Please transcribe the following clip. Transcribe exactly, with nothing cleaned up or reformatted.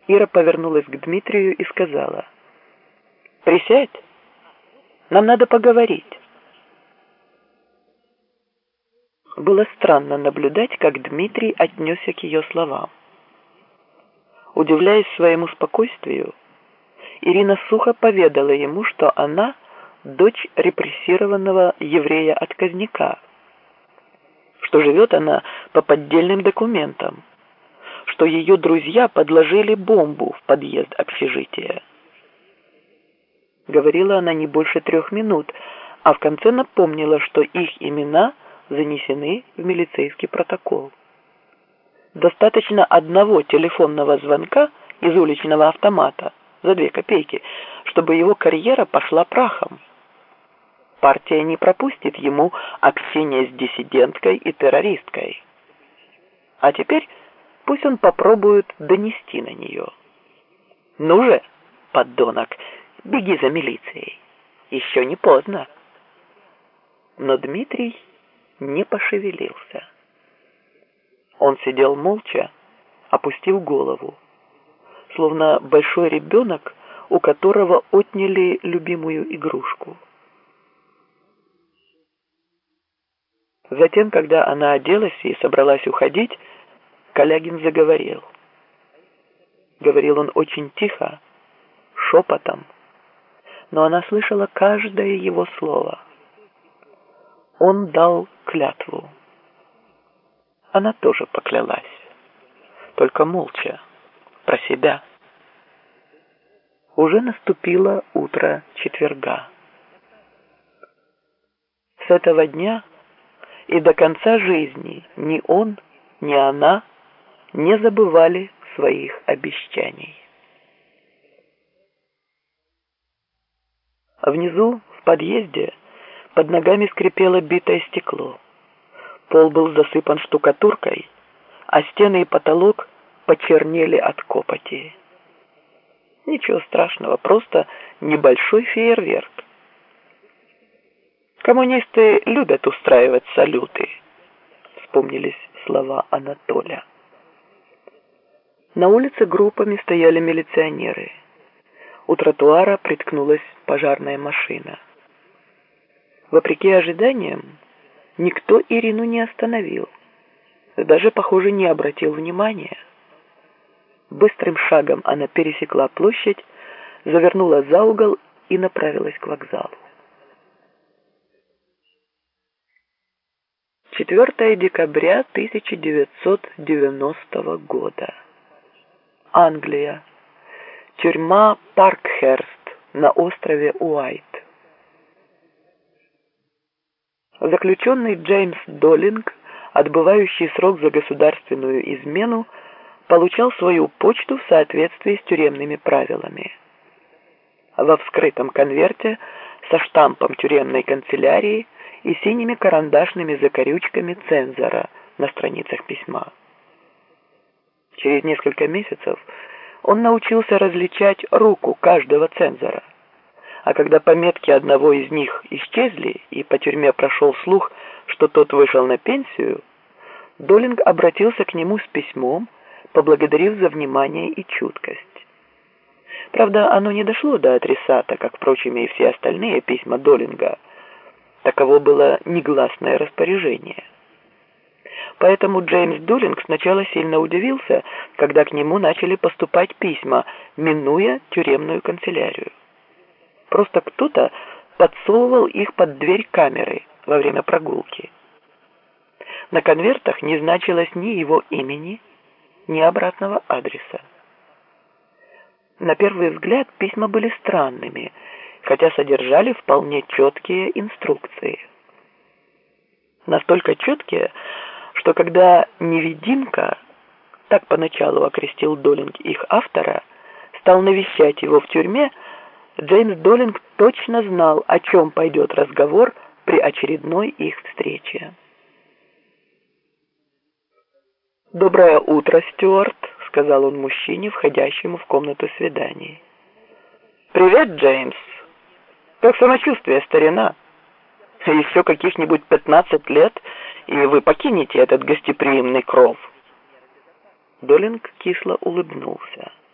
Ира повернулась к Дмитрию и сказала: «Присядь, нам надо поговорить». Было странно наблюдать, как Дмитрий отнесся к ее словам. Удивляясь своему спокойствию, Ирина сухо поведала ему, что она дочь репрессированного еврея-отказника, что живет она по поддельным документам, что ее друзья подложили бомбу в подъезд общежития. Говорила она не больше трех минут, а в конце напомнила, что их имена занесены в милицейский протокол. Достаточно одного телефонного звонка из уличного автомата за две копейки, чтобы его карьера пошла прахом. Партия не пропустит ему общение с диссиденткой и террористкой. А теперь пусть он попробует донести на нее. Ну же, подонок, беги за милицией. Еще не поздно. Но Дмитрий не пошевелился. Он сидел молча, опустив голову, словно большой ребенок, у которого отняли любимую игрушку. Затем, когда она оделась и собралась уходить, Калягин заговорил. Говорил он очень тихо, шепотом, но она слышала каждое его слово. Он дал клятву. Она тоже поклялась, только молча, про себя. Уже наступило утро четверга. С этого дня и до конца жизни ни он, ни она не забывали своих обещаний. Внизу, в подъезде, под ногами скрипело битое стекло. Пол был засыпан штукатуркой, а стены и потолок почернели от копоти. Ничего страшного, просто небольшой фейерверк. Коммунисты любят устраивать салюты, вспомнились слова Анатолия. На улице группами стояли милиционеры. У тротуара приткнулась пожарная машина. Вопреки ожиданиям, никто Ирину не остановил, даже, похоже, не обратил внимания. Быстрым шагом она пересекла площадь, завернула за угол и направилась к вокзалу. четвёртое декабря тысяча девятьсот девяностого года. Англия. Тюрьма Паркхерст на острове Уайт. Заключенный Джеймс Доллинг, отбывающий срок за государственную измену, получал свою почту в соответствии с тюремными правилами. Во вскрытом конверте со штампом тюремной канцелярии и синими карандашными закорючками цензора на страницах письма. Через несколько месяцев он научился различать руку каждого цензора, а когда пометки одного из них исчезли и по тюрьме прошел слух, что тот вышел на пенсию, Доллинг обратился к нему с письмом, поблагодарив за внимание и чуткость. Правда, оно не дошло до адресата, как, впрочем, и все остальные письма Доллинга. Таково было негласное распоряжение. Поэтому Джеймс Доллинг сначала сильно удивился, когда к нему начали поступать письма, минуя тюремную канцелярию. Просто кто-то подсовывал их под дверь камеры во время прогулки. На конвертах не значилось ни его имени, ни обратного адреса. На первый взгляд письма были странными, хотя содержали вполне четкие инструкции. Настолько четкие, что когда невидимка, так поначалу окрестил Доллинг их автора, стал навещать его в тюрьме, Джеймс Доллинг точно знал, о чем пойдет разговор при очередной их встрече. «Доброе утро, Стюарт», — сказал он мужчине, входящему в комнату свиданий. «Привет, Джеймс. Как самочувствие, старина? Еще каких-нибудь пятнадцать лет, и вы покинете этот гостеприимный кров». Доллинг кисло улыбнулся.